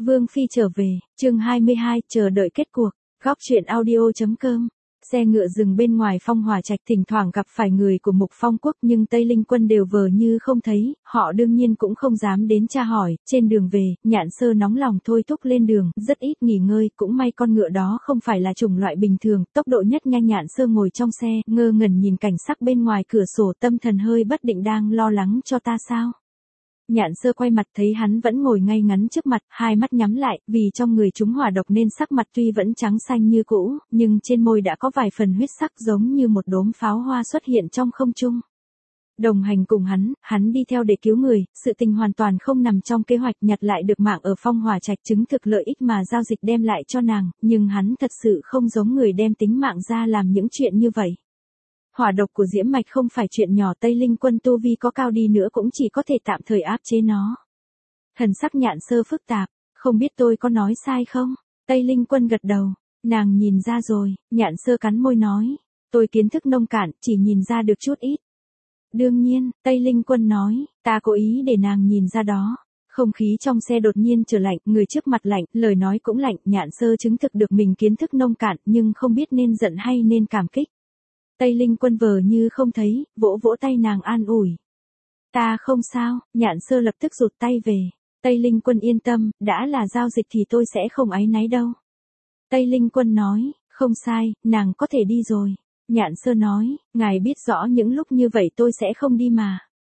Vương Phi trở về, chương 22, chờ đợi kết cuộc. Góc truyện audio.com. Xe ngựa dừng bên ngoài Phong Hòa Trạch, thỉnh thoảng gặp phải người của Mục Phong Quốc nhưng Tây Linh Quân đều vờ như không thấy, họ đương nhiên cũng không dám đến tra hỏi. Trên đường về, Nhạn Sơ nóng lòng thôi thúc lên đường, rất ít nghỉ ngơi, cũng may con ngựa đó không phải là chủng loại bình thường, tốc độ nhất nhanh. Nhạn Sơ ngồi trong xe, ngơ ngẩn nhìn cảnh sắc bên ngoài cửa sổ, tâm thần hơi bất định, đang lo lắng cho ta sao? Nhạn Sơ quay mặt thấy hắn vẫn ngồi ngay ngắn trước mặt, hai mắt nhắm lại, vì trong người chúng hỏa độc nên sắc mặt tuy vẫn trắng xanh như cũ, nhưng trên môi đã có vài phần huyết sắc, giống như một đốm pháo hoa xuất hiện trong không trung. Đồng hành cùng hắn đi theo để cứu người, sự tình hoàn toàn không nằm trong kế hoạch. Nhặt lại được mạng ở Phong Hòa Trạch chứng thực lợi ích mà giao dịch đem lại cho nàng, nhưng hắn thật sự không giống người đem tính mạng ra làm những chuyện như vậy. Hỏa độc của Diễm Mạch không phải chuyện nhỏ, Tây Linh Quân tu vi có cao đi nữa cũng chỉ có thể tạm thời áp chế nó. Thần sắc Nhạn Sơ phức tạp, không biết tôi có nói sai không? Tây Linh Quân gật đầu, nàng nhìn ra rồi. Nhạn Sơ cắn môi nói, tôi kiến thức nông cạn, chỉ nhìn ra được chút ít. Đương nhiên, Tây Linh Quân nói, ta cố ý để nàng nhìn ra đó. Không khí trong xe đột nhiên trở lạnh, người trước mặt lạnh, lời nói cũng lạnh. Nhạn Sơ chứng thực được mình kiến thức nông cạn, nhưng không biết nên giận hay nên cảm kích. Tây Linh Quân vờ như không thấy, vỗ vỗ tay nàng an ủi. Ta không sao. Nhạn Sơ lập tức rụt tay về. Tây Linh Quân yên tâm, đã là giao dịch thì tôi sẽ không áy náy đâu. Tây Linh Quân nói, không sai, nàng có thể đi rồi. Nhạn Sơ nói, ngài biết rõ những lúc như vậy tôi sẽ không đi mà.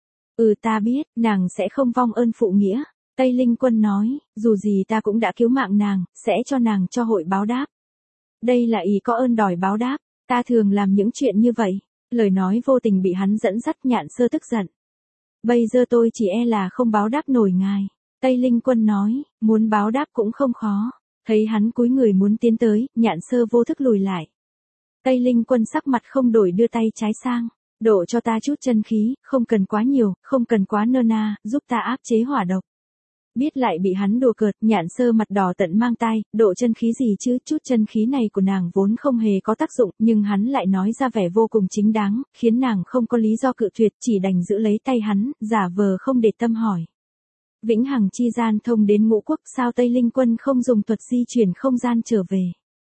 Ta biết, nàng sẽ không vong ơn phụ nghĩa. Tây Linh Quân nói, dù gì ta cũng đã cứu mạng nàng, sẽ cho nàng cho hội báo đáp. Đây là ý có ơn đòi báo đáp. Ta thường làm những chuyện như vậy. Lời nói vô tình bị hắn dẫn dắt. Nhạn Sơ tức giận. Bây giờ tôi chỉ e là không báo đáp nổi ngài. Tây Linh Quân nói, muốn báo đáp cũng không khó. Thấy hắn cúi người muốn tiến tới, Nhạn Sơ vô thức lùi lại. Tây Linh Quân sắc mặt không đổi, đưa tay trái sang. Đổ cho ta chút chân khí, không cần quá nhiều, không cần quá nơ na, giúp ta áp chế hỏa độc. Biết lại bị hắn đùa cợt, Nhạn Sơ mặt đỏ tận mang tai, độ chân khí gì chứ, chút chân khí này của nàng vốn không hề có tác dụng, nhưng hắn lại nói ra vẻ vô cùng chính đáng, khiến nàng không có lý do cự tuyệt, chỉ đành giữ lấy tay hắn, giả vờ không để tâm hỏi. Vĩnh Hằng chi gian thông đến Ngũ Quốc, sao Tây Linh Quân không dùng thuật di chuyển không gian trở về?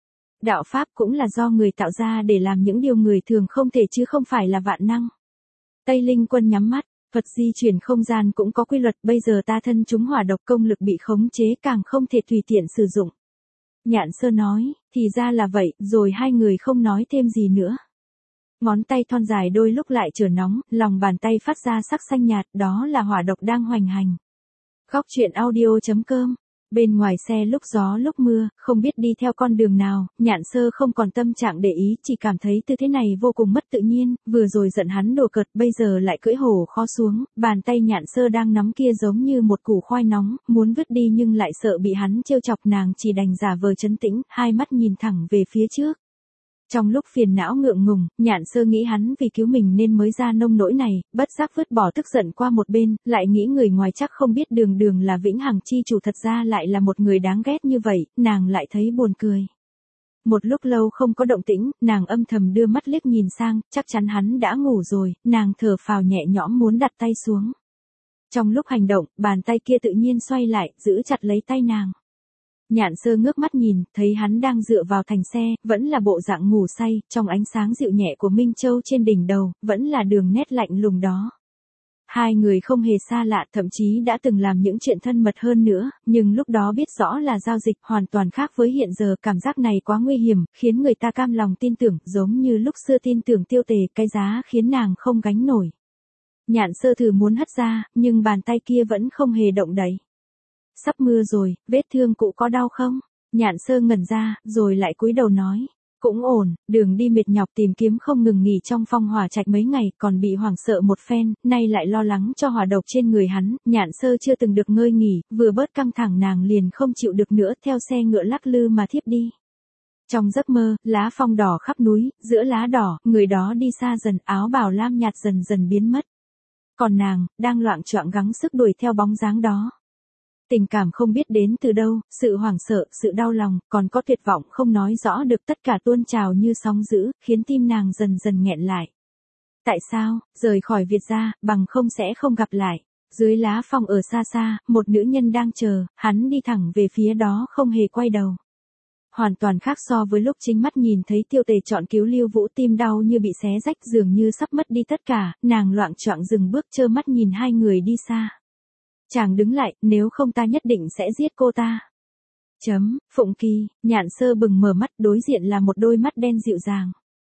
Đạo pháp cũng là do người tạo ra để làm những điều người thường không thể chứ không phải là vạn năng. Tây Linh Quân nhắm mắt. Thuật di chuyển không gian cũng có quy luật, bây giờ ta thân chúng hỏa độc, công lực bị khống chế, càng không thể tùy tiện sử dụng. Nhạn Sơ nói, thì ra là vậy, rồi hai người không nói thêm gì nữa. Ngón tay thon dài đôi lúc lại trở nóng, lòng bàn tay phát ra sắc xanh nhạt, đó là hỏa độc đang hoành hành. Góc truyện audio.com. Bên ngoài xe lúc gió lúc mưa, không biết đi theo con đường nào, Nhạn Sơ không còn tâm trạng để ý, chỉ cảm thấy tư thế này vô cùng mất tự nhiên, vừa rồi giận hắn đùa cợt, bây giờ lại cưỡi hổ khó xuống, bàn tay Nhạn Sơ đang nắm kia giống như một củ khoai nóng, muốn vứt đi nhưng lại sợ bị hắn trêu chọc, nàng chỉ đành giả vờ trấn tĩnh, hai mắt nhìn thẳng về phía trước. Trong lúc phiền não ngượng ngùng, Nhạn Sơ nghĩ hắn vì cứu mình nên mới ra nông nỗi này, bất giác vứt bỏ tức giận qua một bên, lại nghĩ người ngoài chắc không biết Đường Đường là Vĩnh Hằng chi chủ thật ra lại là một người đáng ghét như vậy, nàng lại thấy buồn cười. Một lúc lâu không có động tĩnh, nàng âm thầm đưa mắt liếc nhìn sang, chắc chắn hắn đã ngủ rồi, nàng thở phào nhẹ nhõm muốn đặt tay xuống. Trong lúc hành động, bàn tay kia tự nhiên xoay lại, giữ chặt lấy tay nàng. Nhạn Sơ ngước mắt nhìn, thấy hắn đang dựa vào thành xe, vẫn là bộ dạng ngủ say, trong ánh sáng dịu nhẹ của Minh Châu trên đỉnh đầu, vẫn là đường nét lạnh lùng đó. Hai người không hề xa lạ, thậm chí đã từng làm những chuyện thân mật hơn nữa, nhưng lúc đó biết rõ là giao dịch, hoàn toàn khác với hiện giờ. Cảm giác này quá nguy hiểm, khiến người ta cam lòng tin tưởng, giống như lúc xưa tin tưởng Tiêu Tề, cái giá khiến nàng không gánh nổi. Nhạn Sơ thử muốn hất ra, nhưng bàn tay kia vẫn không hề động đậy. Sắp mưa rồi, vết thương cụ có đau không? Nhạn Sơ ngẩn ra, rồi lại cúi đầu nói. Cũng ổn, đường đi mệt nhọc tìm kiếm không ngừng nghỉ trong Phong Hòa Trạch mấy ngày, còn bị hoảng sợ một phen, nay lại lo lắng cho hỏa độc trên người hắn. Nhạn Sơ chưa từng được ngơi nghỉ, vừa bớt căng thẳng nàng liền không chịu được nữa, theo xe ngựa lắc lư mà thiếp đi. Trong giấc mơ, lá phong đỏ khắp núi, giữa lá đỏ, người đó đi xa dần, áo bào lam nhạt dần dần biến mất. Còn nàng, đang loạng choạng gắng sức đuổi theo bóng dáng đó. Tình cảm không biết đến từ đâu, sự hoảng sợ, sự đau lòng, còn có tuyệt vọng không nói rõ được, tất cả tuôn trào như sóng dữ, khiến tim nàng dần dần nghẹn lại. Tại sao, rời khỏi Việt gia, bằng không sẽ không gặp lại. Dưới lá phong ở xa xa, một nữ nhân đang chờ, hắn đi thẳng về phía đó không hề quay đầu. Hoàn toàn khác so với lúc chính mắt nhìn thấy Tiêu Tề chọn cứu Lưu Vũ, tim đau như bị xé rách, dường như sắp mất đi tất cả, nàng loạng choạng dừng bước trơ mắt nhìn hai người đi xa. Chàng đứng lại, nếu không ta nhất định sẽ giết cô ta. Phụng Kỳ, Nhạn Sơ bừng mở mắt, đối diện là một đôi mắt đen dịu dàng.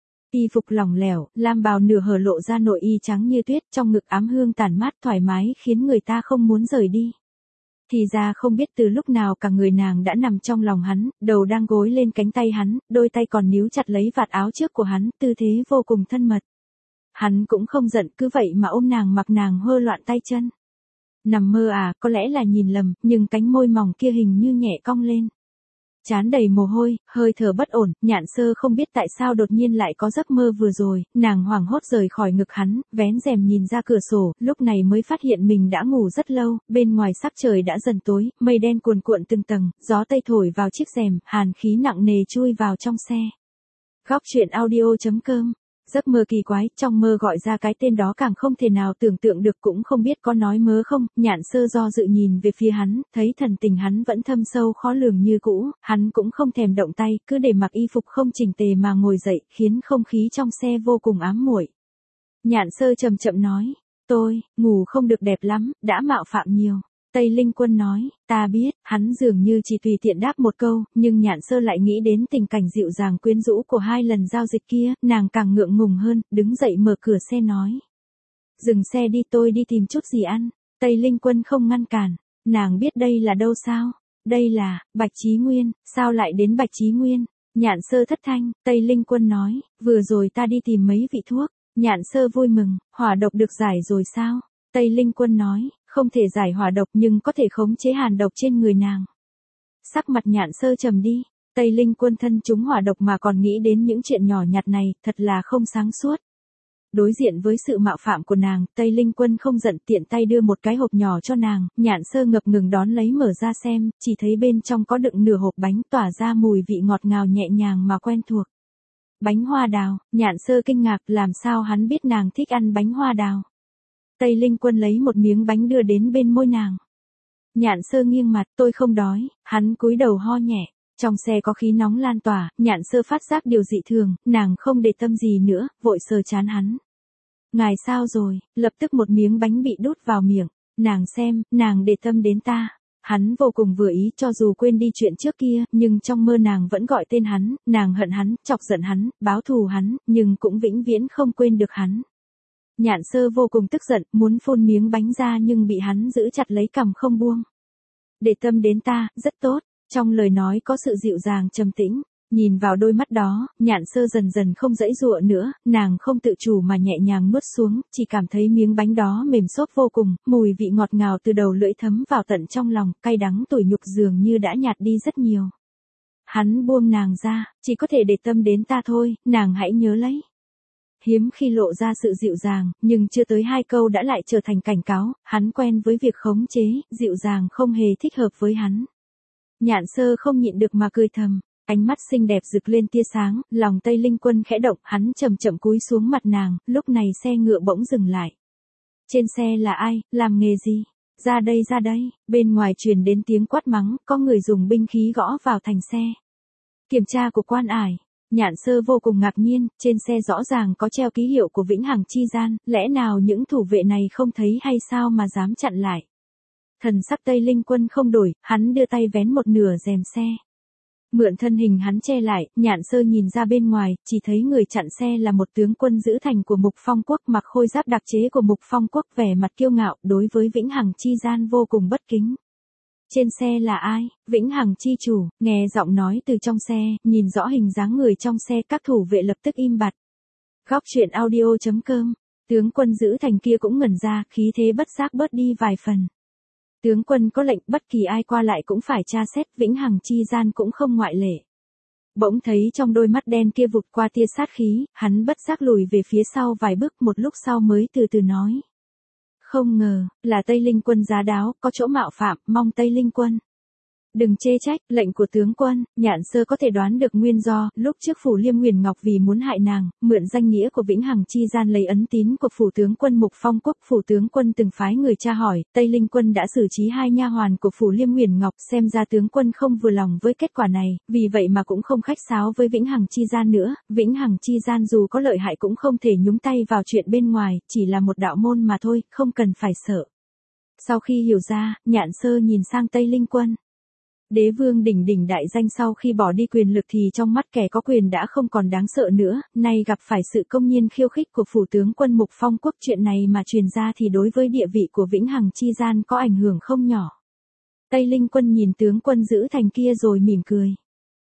Y phục lỏng lẻo, lam bào nửa hở lộ ra nội y trắng như tuyết, trong ngực ám hương tản mát thoải mái khiến người ta không muốn rời đi. Thì ra không biết từ lúc nào cả người nàng đã nằm trong lòng hắn, đầu đang gối lên cánh tay hắn, đôi tay còn níu chặt lấy vạt áo trước của hắn, tư thế vô cùng thân mật. Hắn cũng không giận, cứ vậy mà ôm nàng mặc nàng hơ loạn tay chân. Nằm mơ à, có lẽ là nhìn lầm, nhưng cánh môi mỏng kia hình như nhẹ cong lên. Trán đầy mồ hôi, hơi thở bất ổn, Nhạn Sơ không biết tại sao đột nhiên lại có giấc mơ vừa rồi, nàng hoảng hốt rời khỏi ngực hắn, vén rèm nhìn ra cửa sổ, lúc này mới phát hiện mình đã ngủ rất lâu, bên ngoài sắc trời đã dần tối, mây đen cuồn cuộn từng tầng, gió tây thổi vào chiếc rèm, hàn khí nặng nề chui vào trong xe. Góc truyện audio.com. Giấc mơ kỳ quái, trong mơ gọi ra cái tên đó càng không thể nào tưởng tượng được, cũng không biết có nói mớ không. Nhạn Sơ do dự nhìn về phía hắn, thấy thần tình hắn vẫn thâm sâu khó lường như cũ, hắn cũng không thèm động tay, cứ để mặc y phục không chỉnh tề mà ngồi dậy, khiến không khí trong xe vô cùng ám muội. Nhạn Sơ chậm chậm nói, tôi, ngủ không được đẹp lắm, đã mạo phạm nhiều. Tây Linh Quân nói, ta biết, hắn dường như chỉ tùy tiện đáp một câu, nhưng Nhạn Sơ lại nghĩ đến tình cảnh dịu dàng quyến rũ của hai lần giao dịch kia, nàng càng ngượng ngùng hơn, đứng dậy mở cửa xe nói. Dừng xe đi, tôi đi tìm chút gì ăn. Tây Linh Quân không ngăn cản, nàng biết đây là đâu sao? Đây là, Bạch Chí Nguyên, sao lại đến Bạch Chí Nguyên? Nhạn Sơ thất thanh, Tây Linh Quân nói, vừa rồi ta đi tìm mấy vị thuốc. Nhạn Sơ vui mừng, hỏa độc được giải rồi sao? Tây Linh Quân nói, không thể giải hỏa độc nhưng có thể khống chế hàn độc trên người nàng. Sắc mặt Nhạn Sơ trầm đi, Tây Linh Quân thân chúng hỏa độc mà còn nghĩ đến những chuyện nhỏ nhặt này, thật là không sáng suốt. Đối diện với sự mạo phạm của nàng, Tây Linh Quân không giận, tiện tay đưa một cái hộp nhỏ cho nàng, Nhạn Sơ ngập ngừng đón lấy mở ra xem, chỉ thấy bên trong có đựng nửa hộp bánh tỏa ra mùi vị ngọt ngào nhẹ nhàng mà quen thuộc. Bánh hoa đào, Nhạn Sơ kinh ngạc, làm sao hắn biết nàng thích ăn bánh hoa đào. Tây Linh Quân lấy một miếng bánh đưa đến bên môi nàng. Nhạn Sơ nghiêng mặt, tôi không đói, hắn cúi đầu ho nhẹ. Trong xe có khí nóng lan tỏa, Nhạn Sơ phát giác điều dị thường, nàng không để tâm gì nữa, vội sờ trán hắn. Ngài sao rồi, lập tức một miếng bánh bị đút vào miệng, nàng xem, nàng để tâm đến ta. Hắn vô cùng vừa ý, cho dù quên đi chuyện trước kia, nhưng trong mơ nàng vẫn gọi tên hắn, nàng hận hắn, chọc giận hắn, báo thù hắn, nhưng cũng vĩnh viễn không quên được hắn. Nhạn Sơ vô cùng tức giận, muốn phun miếng bánh ra nhưng bị hắn giữ chặt lấy cằm không buông. Để tâm đến ta, rất tốt, trong lời nói có sự dịu dàng trầm tĩnh, nhìn vào đôi mắt đó, Nhạn Sơ dần dần không giãy giụa nữa, nàng không tự chủ mà nhẹ nhàng nuốt xuống, chỉ cảm thấy miếng bánh đó mềm xốp vô cùng, mùi vị ngọt ngào từ đầu lưỡi thấm vào tận trong lòng, cay đắng tủi nhục dường như đã nhạt đi rất nhiều. Hắn buông nàng ra, chỉ có thể để tâm đến ta thôi, nàng hãy nhớ lấy. Hiếm khi lộ ra sự dịu dàng, nhưng chưa tới 2 câu đã lại trở thành cảnh cáo, hắn quen với việc khống chế, dịu dàng không hề thích hợp với hắn. Nhạn Sơ không nhịn được mà cười thầm, ánh mắt xinh đẹp rực lên tia sáng, lòng Tây Linh Quân khẽ động, hắn chậm chậm cúi xuống mặt nàng, lúc này xe ngựa bỗng dừng lại. Trên xe là ai, làm nghề gì? Ra đây, bên ngoài truyền đến tiếng quát mắng, có người dùng binh khí gõ vào thành xe. Kiểm tra của quan ải. Nhạn Sơ vô cùng ngạc nhiên, trên xe rõ ràng có treo ký hiệu của Vĩnh Hằng Chi Gian, lẽ nào những thủ vệ này không thấy hay sao mà dám chặn lại. Thần sắc Tây Linh Quân không đổi, hắn đưa tay vén một nửa rèm xe. Mượn thân hình hắn che lại, Nhạn Sơ nhìn ra bên ngoài, chỉ thấy người chặn xe là một tướng quân giữ thành của Mục Phong Quốc, mặc khôi giáp đặc chế của Mục Phong Quốc, vẻ mặt kiêu ngạo, đối với Vĩnh Hằng Chi Gian vô cùng bất kính. Trên xe là ai? Vĩnh Hằng chi chủ, nghe giọng nói từ trong xe, nhìn rõ hình dáng người trong xe, các thủ vệ lập tức im bặt. Góc truyện audio.com. Tướng quân giữ thành kia cũng ngẩn ra, khí thế bất giác bớt đi vài phần. Tướng quân có lệnh bất kỳ ai qua lại cũng phải tra xét, Vĩnh Hằng Chi Gian cũng không ngoại lệ. Bỗng thấy trong đôi mắt đen kia vụt qua tia sát khí, hắn bất giác lùi về phía sau vài bước, một lúc sau mới từ từ nói. Không ngờ, là Tây Linh Quân giá đáo, có chỗ mạo phạm, mong Tây Linh Quân Đừng chê trách, lệnh của tướng quân, Nhạn Sơ có thể đoán được nguyên do, lúc trước phủ Liêm Huyền Ngọc vì muốn hại nàng, mượn danh nghĩa của Vĩnh Hằng chi gian lấy ấn tín của phủ tướng quân Mục Phong Quốc, phủ tướng quân từng phái người tra hỏi, Tây Linh quân đã xử trí 2 nha hoàn của phủ Liêm Huyền Ngọc, xem ra tướng quân không vừa lòng với kết quả này, vì vậy mà cũng không khách sáo với Vĩnh Hằng chi gian nữa, Vĩnh Hằng chi gian dù có lợi hại cũng không thể nhúng tay vào chuyện bên ngoài, chỉ là một đạo môn mà thôi, không cần phải sợ. Sau khi hiểu ra, Nhạn Sơ nhìn sang Tây Linh quân. Đế vương đỉnh đỉnh đại danh sau khi bỏ đi quyền lực thì trong mắt kẻ có quyền đã không còn đáng sợ nữa, nay gặp phải sự công nhiên khiêu khích của phủ tướng quân Mục Phong Quốc, chuyện này mà truyền ra thì đối với địa vị của Vĩnh Hằng chi gian có ảnh hưởng không nhỏ. Tây Linh quân nhìn tướng quân giữ thành kia rồi mỉm cười.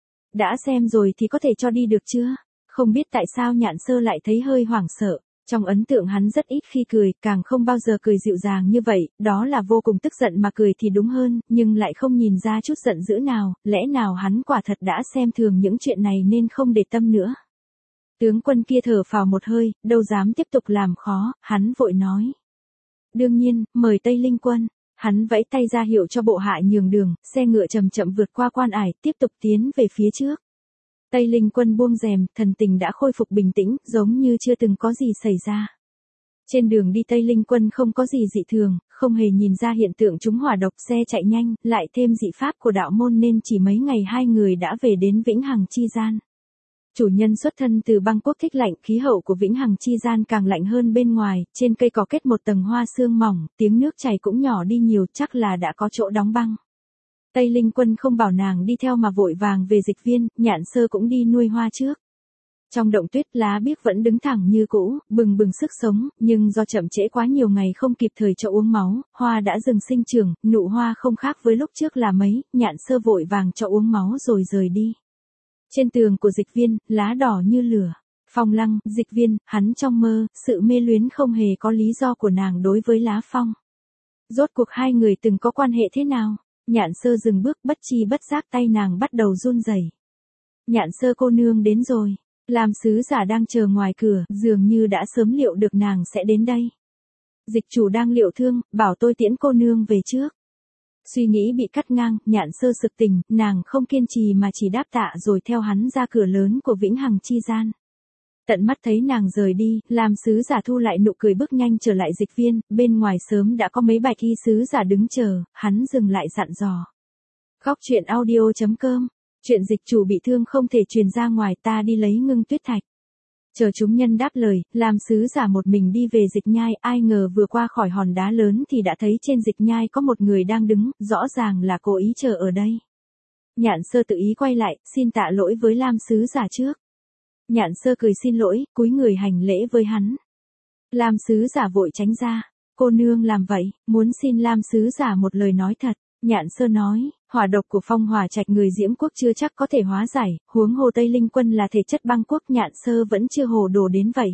Đã xem rồi thì có thể cho đi được chưa? Không biết tại sao Nhạn Sơ lại thấy hơi hoảng sợ. Trong ấn tượng hắn rất ít khi cười, càng không bao giờ cười dịu dàng như vậy, đó là vô cùng tức giận mà cười thì đúng hơn, nhưng lại không nhìn ra chút giận dữ nào, lẽ nào hắn quả thật đã xem thường những chuyện này nên không để tâm nữa. Tướng quân kia thở phào một hơi, đâu dám tiếp tục làm khó, hắn vội nói. Đương nhiên, mời Tây Linh quân. Hắn vẫy tay ra hiệu cho bộ hạ nhường đường, xe ngựa chậm chậm vượt qua quan ải, tiếp tục tiến về phía trước. Tây Linh quân buông rèm, thần tình đã khôi phục bình tĩnh, giống như chưa từng có gì xảy ra. Trên đường đi Tây Linh quân không có gì dị thường, không hề nhìn ra hiện tượng trúng hỏa độc, xe chạy nhanh, lại thêm dị pháp của đạo môn nên chỉ mấy ngày 2 người đã về đến Vĩnh Hằng chi gian. Chủ nhân xuất thân từ băng quốc thích lạnh, khí hậu của Vĩnh Hằng chi gian càng lạnh hơn bên ngoài, trên cây cỏ kết một tầng hoa sương mỏng, tiếng nước chảy cũng nhỏ đi nhiều, chắc là đã có chỗ đóng băng. Tây Linh quân không bảo nàng đi theo mà vội vàng về dịch viên, Nhạn Sơ cũng đi nuôi hoa trước. Trong động tuyết lá biếc vẫn đứng thẳng như cũ, bừng bừng sức sống, nhưng do chậm trễ quá nhiều ngày không kịp thời cho uống máu, hoa đã dừng sinh trưởng, nụ hoa không khác với lúc trước là mấy, Nhạn Sơ vội vàng cho uống máu rồi rời đi. Trên tường của dịch viên, lá đỏ như lửa. Phong Lăng, dịch viên, hắn trong mơ, sự mê luyến không hề có lý do của nàng đối với lá phong. Rốt cuộc hai người từng có quan hệ thế nào? Nhạn Sơ dừng bước, bất chi bất giác tay nàng bắt đầu run rẩy. Nhạn Sơ cô nương đến rồi. Làm sứ giả đang chờ ngoài cửa, dường như đã sớm liệu được nàng sẽ đến đây. Dịch chủ đang liệu thương, bảo tôi tiễn cô nương về trước. Suy nghĩ bị cắt ngang, Nhạn Sơ sực tỉnh, nàng không kiên trì mà chỉ đáp tạ rồi theo hắn ra cửa lớn của Vĩnh Hằng chi gian. Tận mắt thấy nàng rời đi, làm sứ giả thu lại nụ cười bước nhanh trở lại dịch viên, bên ngoài sớm đã có mấy bạch y sứ giả đứng chờ, hắn dừng lại dặn dò. Góc truyện audio.com, chuyện dịch chủ bị thương không thể truyền ra ngoài, ta đi lấy Ngưng Tuyết Thạch. Chờ chúng nhân đáp lời, làm sứ giả một mình đi về dịch nhai, ai ngờ vừa qua khỏi hòn đá lớn thì đã thấy trên dịch nhai có một người đang đứng, rõ ràng là cố ý chờ ở đây. Nhạn Sơ tự ý quay lại, xin tạ lỗi với Lam sứ giả trước. Nhạn Sơ cười xin lỗi, cúi người hành lễ với hắn. Lam sứ giả vội tránh ra. Cô nương làm vậy, muốn xin Lam sứ giả một lời nói thật. Nhạn Sơ nói, hỏa độc của Phong Hỏa Trạch người Diễm Quốc chưa chắc có thể hóa giải, huống hồ Tây Linh quân là thể chất băng quốc, Nhạn Sơ vẫn chưa hồ đồ đến vậy.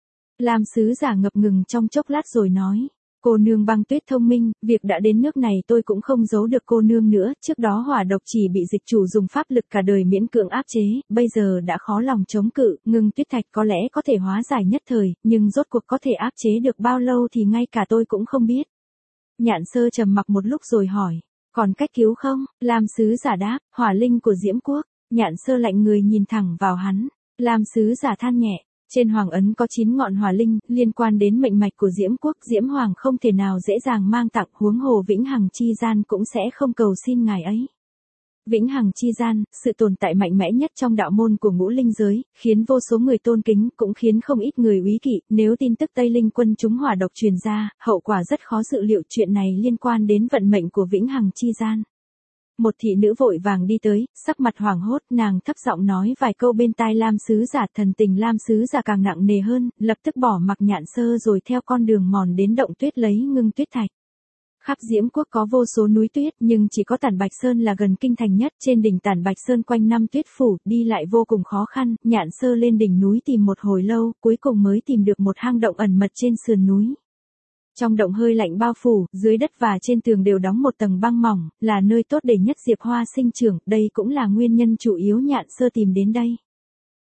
Lam sứ giả ngập ngừng trong chốc lát rồi nói. Cô nương Băng Tuyết thông minh, việc đã đến nước này tôi cũng không giấu được cô nương nữa, trước đó hỏa độc chỉ bị dịch chủ dùng pháp lực cả đời miễn cưỡng áp chế, bây giờ đã khó lòng chống cự, Ngưng Tuyết Thạch có lẽ có thể hóa giải nhất thời, nhưng rốt cuộc có thể áp chế được bao lâu thì ngay cả tôi cũng không biết. Nhạn Sơ trầm mặc một lúc rồi hỏi, còn cách cứu không? Lam sứ giả đáp, hỏa linh của Diễm Quốc. Nhạn Sơ lạnh người nhìn thẳng vào hắn, Lam sứ giả than nhẹ. Trên hoàng ấn có 9 ngọn hỏa linh, liên quan đến mệnh mạch của Diễm Quốc, Diễm Hoàng không thể nào dễ dàng mang tặng, huống hồ Vĩnh Hằng chi gian cũng sẽ không cầu xin ngài ấy. Vĩnh Hằng chi gian, sự tồn tại mạnh mẽ nhất trong đạo môn của ngũ linh giới, khiến vô số người tôn kính, cũng khiến không ít người úy kỵ, nếu tin tức Tây Linh quân trúng hỏa độc truyền ra, hậu quả rất khó dự liệu, chuyện này liên quan đến vận mệnh của Vĩnh Hằng chi gian. Một thị nữ vội vàng đi tới, sắc mặt hoảng hốt, nàng thấp giọng nói vài câu bên tai Lam sứ giả, thần tình Lam sứ giả càng nặng nề hơn, lập tức bỏ mặc Nhạn Sơ rồi theo con đường mòn đến động tuyết lấy Ngưng Tuyết Thạch. Khắp Diễm Quốc có vô số núi tuyết, nhưng chỉ có Tản Bạch Sơn là gần kinh thành nhất, trên đỉnh Tản Bạch Sơn quanh năm tuyết phủ, đi lại vô cùng khó khăn, Nhạn Sơ lên đỉnh núi tìm một hồi lâu, cuối cùng mới tìm được một hang động ẩn mật trên sườn núi. Trong động hơi lạnh bao phủ, dưới đất và trên tường đều đóng một tầng băng mỏng, là nơi tốt để nhất diệp hoa sinh trưởng, đây cũng là nguyên nhân chủ yếu Nhạn Sơ tìm đến đây.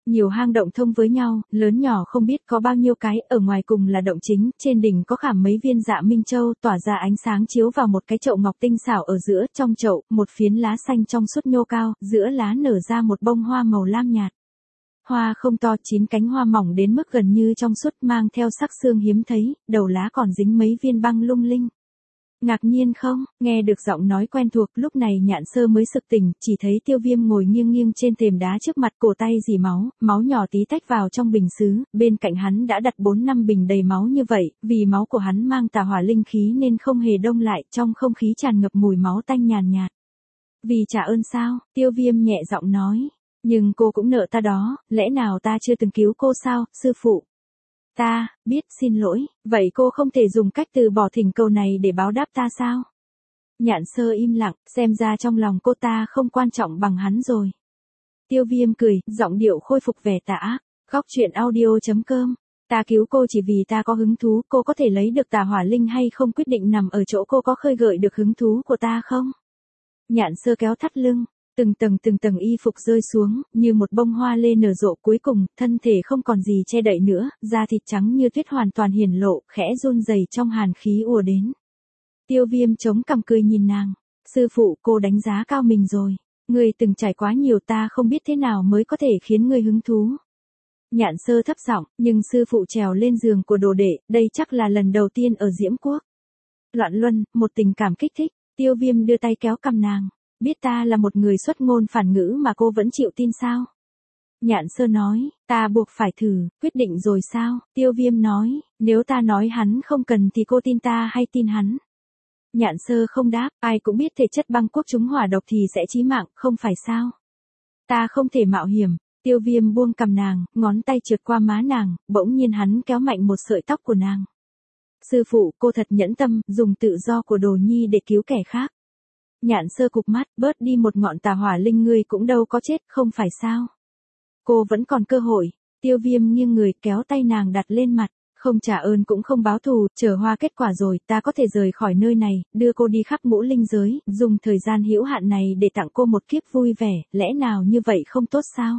Nhiều hang động thông với nhau, lớn nhỏ không biết có bao nhiêu cái, ở ngoài cùng là động chính, trên đỉnh có khảm mấy viên dạ minh châu tỏa ra ánh sáng chiếu vào một cái chậu ngọc tinh xảo ở giữa, trong chậu, một phiến lá xanh trong suốt nhô cao, giữa lá nở ra một bông hoa màu lam nhạt. Hoa không to, 9 cánh hoa mỏng đến mức gần như trong suốt, mang theo sắc sương hiếm thấy, đầu lá còn dính mấy viên băng lung linh. Ngạc nhiên không, nghe được giọng nói quen thuộc, lúc này Nhạn Sơ mới sực tỉnh, chỉ thấy Tiêu Viêm ngồi nghiêng nghiêng trên thềm đá trước mặt, cổ tay rỉ máu, máu nhỏ tí tách vào trong bình sứ, bên cạnh hắn đã đặt 4-5 bình đầy máu như vậy, vì máu của hắn mang tà hỏa linh khí nên không hề đông lại, trong không khí tràn ngập mùi máu tanh nhàn nhạt. Vì trả ơn sao, Tiêu Viêm nhẹ giọng nói, nhưng cô cũng nợ ta đó, lẽ nào ta chưa từng cứu cô sao, sư phụ? Ta, biết, xin lỗi, vậy cô không thể dùng cách từ bỏ thỉnh cầu này để báo đáp ta sao? Nhạn Sơ im lặng, xem ra trong lòng cô ta không quan trọng bằng hắn rồi. Tiêu Viêm cười, giọng điệu khôi phục vẻ tà ác, góc truyện audio.com. Ta cứu cô chỉ vì ta có hứng thú, cô có thể lấy được tà hỏa linh hay không quyết định nằm ở chỗ cô có khơi gợi được hứng thú của ta không? Nhạn Sơ kéo thắt lưng. Từng tầng y phục rơi xuống, như một bông hoa lê nở rộ, cuối cùng, thân thể không còn gì che đậy nữa, da thịt trắng như tuyết hoàn toàn hiển lộ, khẽ run rẩy trong hàn khí ùa đến. Tiêu Viêm chống cằm cười nhìn nàng. Sư phụ, cô đánh giá cao mình rồi. Ngươi từng trải quá nhiều, ta không biết thế nào mới có thể khiến ngươi hứng thú. Nhạn Sơ thấp giọng, nhưng sư phụ trèo lên giường của đồ đệ, đây chắc là lần đầu tiên ở Diễm Quốc. Loạn luân, một tình cảm kích thích, Tiêu Viêm đưa tay kéo cằm nàng. Biết ta là một người xuất ngôn phản ngữ mà cô vẫn chịu tin sao? Nhạn Sơ nói, ta buộc phải thử, quyết định rồi sao? Tiêu Viêm nói, nếu ta nói hắn không cần thì cô tin ta hay tin hắn? Nhạn Sơ không đáp, ai cũng biết thể chất băng quốc chúng hỏa độc thì sẽ chí mạng, không phải sao? Ta không thể mạo hiểm. Tiêu Viêm buông cầm nàng, ngón tay trượt qua má nàng, bỗng nhiên hắn kéo mạnh một sợi tóc của nàng. Sư phụ, cô thật nhẫn tâm, dùng tự do của đồ nhi để cứu kẻ khác. Nhạn Sơ cụp mắt, bớt đi một ngọn tà hỏa linh ngươi cũng đâu có chết, không phải sao? Cô vẫn còn cơ hội. Tiêu Viêm nghiêng người kéo tay nàng đặt lên mặt, không trả ơn cũng không báo thù, chờ hoa kết quả rồi, ta có thể rời khỏi nơi này, đưa cô đi khắp ngũ linh giới, dùng thời gian hữu hạn này để tặng cô một kiếp vui vẻ, lẽ nào như vậy không tốt sao?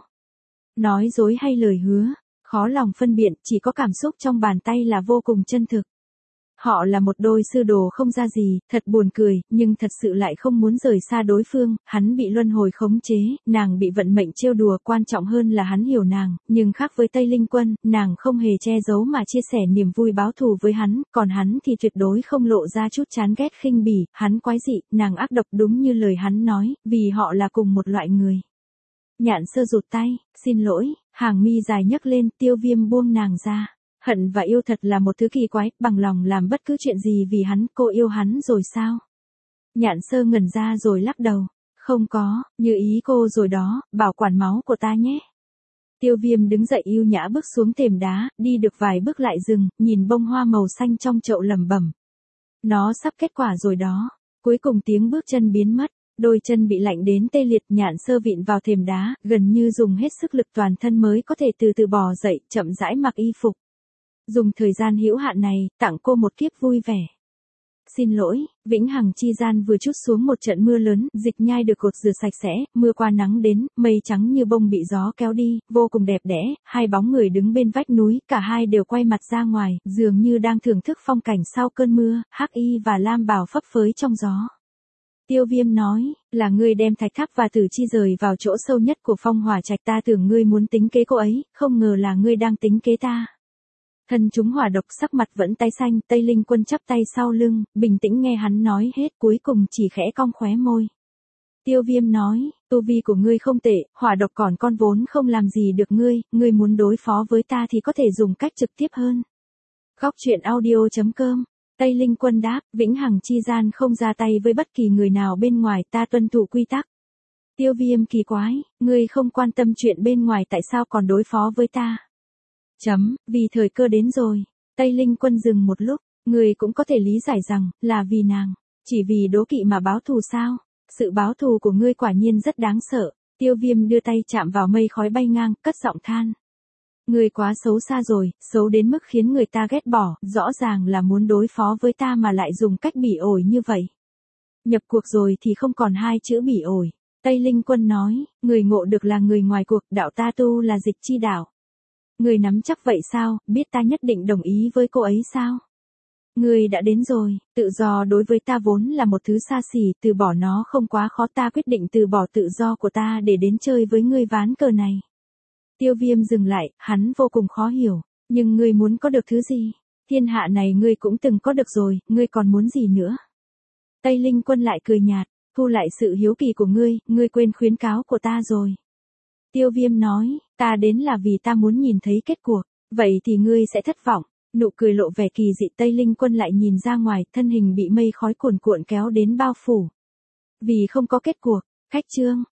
Nói dối hay lời hứa, khó lòng phân biệt, chỉ có cảm xúc trong bàn tay là vô cùng chân thực. Họ là một đôi sư đồ không ra gì, thật buồn cười, nhưng thật sự lại không muốn rời xa đối phương, hắn bị luân hồi khống chế, nàng bị vận mệnh trêu đùa, quan trọng hơn là hắn hiểu nàng, nhưng khác với Tây Linh Quân, nàng không hề che giấu mà chia sẻ niềm vui báo thù với hắn, còn hắn thì tuyệt đối không lộ ra chút chán ghét khinh bỉ, hắn quái dị, nàng ác độc đúng như lời hắn nói, vì họ là cùng một loại người. Nhạn Sơ rụt tay, xin lỗi, hàng mi dài nhấc lên, Tiêu Viêm buông nàng ra. Hận và yêu thật là một thứ kỳ quái, bằng lòng làm bất cứ chuyện gì vì hắn, cô yêu hắn rồi sao? Nhạn Sơ ngẩn ra rồi lắc đầu. Không có, như ý cô rồi đó, bảo quản máu của ta nhé. Tiêu Viêm đứng dậy yêu nhã bước xuống thềm đá, đi được vài bước lại dừng, nhìn bông hoa màu xanh trong chậu lẩm bẩm. Nó sắp kết quả rồi đó. Cuối cùng tiếng bước chân biến mất. Đôi chân bị lạnh đến tê liệt, Nhạn Sơ vịn vào thềm đá, gần như dùng hết sức lực toàn thân mới có thể từ từ bò dậy, chậm rãi mặc y phục. Dùng thời gian hữu hạn này, tặng cô một kiếp vui vẻ. Xin lỗi, vĩnh hằng chi gian vừa chút xuống một trận mưa lớn, dịch nhai được cột rửa sạch sẽ, mưa qua nắng đến, mây trắng như bông bị gió kéo đi, vô cùng đẹp đẽ, hai bóng người đứng bên vách núi, cả hai đều quay mặt ra ngoài, dường như đang thưởng thức phong cảnh sau cơn mưa, hắc y và lam bào phấp phới trong gió. Tiêu Viêm nói, là ngươi đem thạch tháp và tử chi rời vào chỗ sâu nhất của phong hỏa trạch, ta tưởng ngươi muốn tính kế cô ấy, không ngờ là ngươi đang tính kế ta. Thân chúng hỏa độc, sắc mặt vẫn tái xanh, Tây Linh Quân chắp tay sau lưng, bình tĩnh nghe hắn nói hết, cuối cùng chỉ khẽ cong khóe môi. Tiêu Viêm nói, tu vi của ngươi không tệ, hỏa độc còn con vốn không làm gì được ngươi muốn đối phó với ta thì có thể dùng cách trực tiếp hơn. Góc truyện audio.com. Tây Linh Quân đáp, vĩnh hằng chi gian không ra tay với bất kỳ người nào bên ngoài, ta tuân thủ quy tắc. Tiêu Viêm kỳ quái, ngươi không quan tâm chuyện bên ngoài tại sao còn đối phó với ta? Vì thời cơ đến rồi. Tây Linh Quân dừng một lúc, ngươi cũng có thể lý giải rằng, là vì nàng. Chỉ vì đố kỵ mà báo thù sao? Sự báo thù của ngươi quả nhiên rất đáng sợ. Tiêu Viêm đưa tay chạm vào mây khói bay ngang, cất giọng than. Ngươi quá xấu xa rồi, xấu đến mức khiến người ta ghét bỏ, rõ ràng là muốn đối phó với ta mà lại dùng cách bỉ ổi như vậy. Nhập cuộc rồi thì không còn hai chữ bỉ ổi. Tây Linh Quân nói, người ngộ được là người ngoài cuộc, đạo ta tu là dịch chi đạo. Người nắm chắc vậy sao, biết ta nhất định đồng ý với cô ấy sao? Người đã đến rồi, tự do đối với ta vốn là một thứ xa xỉ, từ bỏ nó không quá khó, ta quyết định từ bỏ tự do của ta để đến chơi với ngươi ván cờ này. Tiêu Viêm dừng lại, hắn vô cùng khó hiểu, nhưng ngươi muốn có được thứ gì? Thiên hạ này ngươi cũng từng có được rồi, ngươi còn muốn gì nữa? Tây Linh Quân lại cười nhạt, thu lại sự hiếu kỳ của ngươi quên khuyến cáo của ta rồi. Tiêu Viêm nói, ta đến là vì ta muốn nhìn thấy kết cuộc, vậy thì ngươi sẽ thất vọng. Nụ cười lộ vẻ kỳ dị, Tây Linh Quân lại nhìn ra ngoài, thân hình bị mây khói cuồn cuộn kéo đến bao phủ. Vì không có kết cuộc, khách trương,